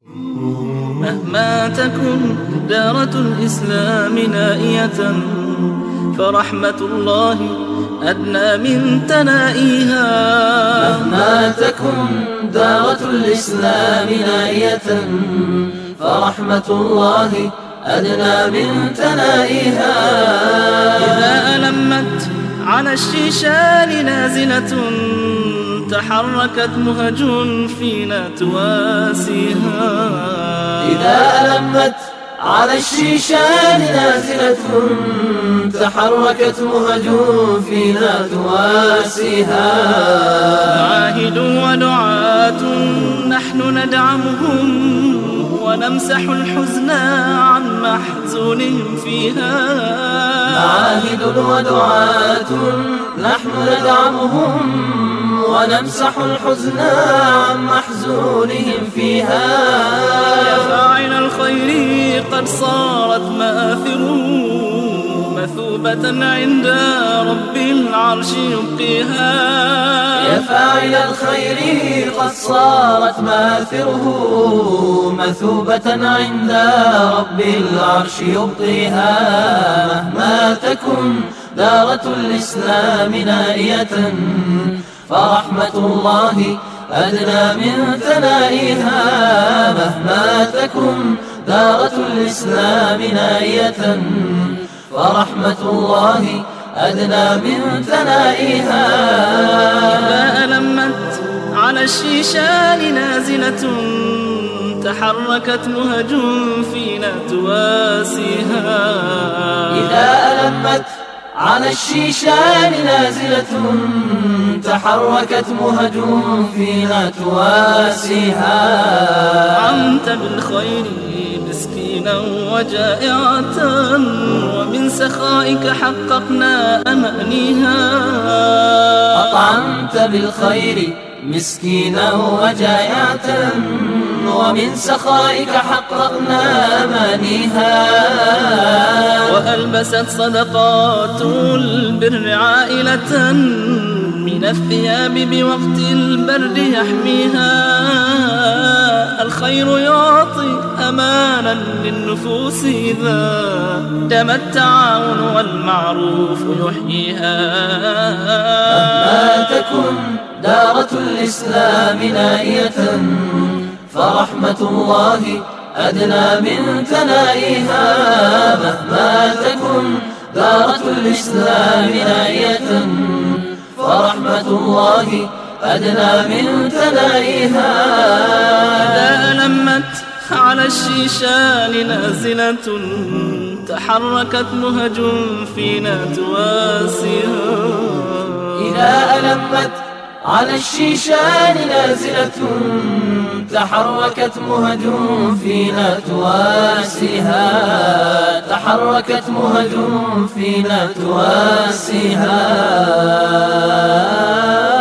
مهما تكن دارة الإسلام نائية فرحمة الله أدنى من تنائيها. مهما تكن دارة الإسلام نائية فرحمة الله أدنى من تنائيها. إذا ألمت على الشيشان نازلة تحركت مهج فينا تواسيها. إذا ألمت على الشيشان نازلة تحركت مهج فينا تواسيها. معاهد ودعاة نحن ندعمهم ونمسح الحزن عن محزونهم فيها. معاهد ودعاة نحن ندعمهم ونمسح الحزن عن محزونهم فيها. يا فاعل الخير قد صارت مآثره مثوبة عند رب العرش يبقيها. يا فاعل الخير قد صارت مآثره مثوبة عند رب العرش يبقيها. مهما تكن دارة الإسلام نائية فرحمة الله أدنى من تنائيها. مهما تكن دارة الإسلام نائية فرحمة الله أدنى من تنائيها. إذا ألمت على الشيشان نازلة تحركت مهج فينا تواسيها. إذا ألمت على الشيشان نازلة تحركت مهج فينا تواسيها. أنت بالخير مسكينا وجائعة ومن سخائك حققنا أمانيها. أطعمت بالخير مسكينا وجائعة ومن سخائك حققنا أمانيها. وألبست صدقات البر عائلة من الثياب بوقت البرد يحميها. الخير يعطي أمانا للنفوس إذا دام التعاون والمعروف يحييها. مهما تكن دارة الإسلام نائية فرحمة الله أدنى من تنائيها. مهما تكن دارة الإسلام نائية فرحمة الله أدنى من تنائيها. إذا ألمت على الشيشان نازلة تحركت مهج فينا تواسيها. إذا ألمت على الشيشان نازلة تحركت مهج فينا تواسيها. تحركت مهج فينا تواسيها.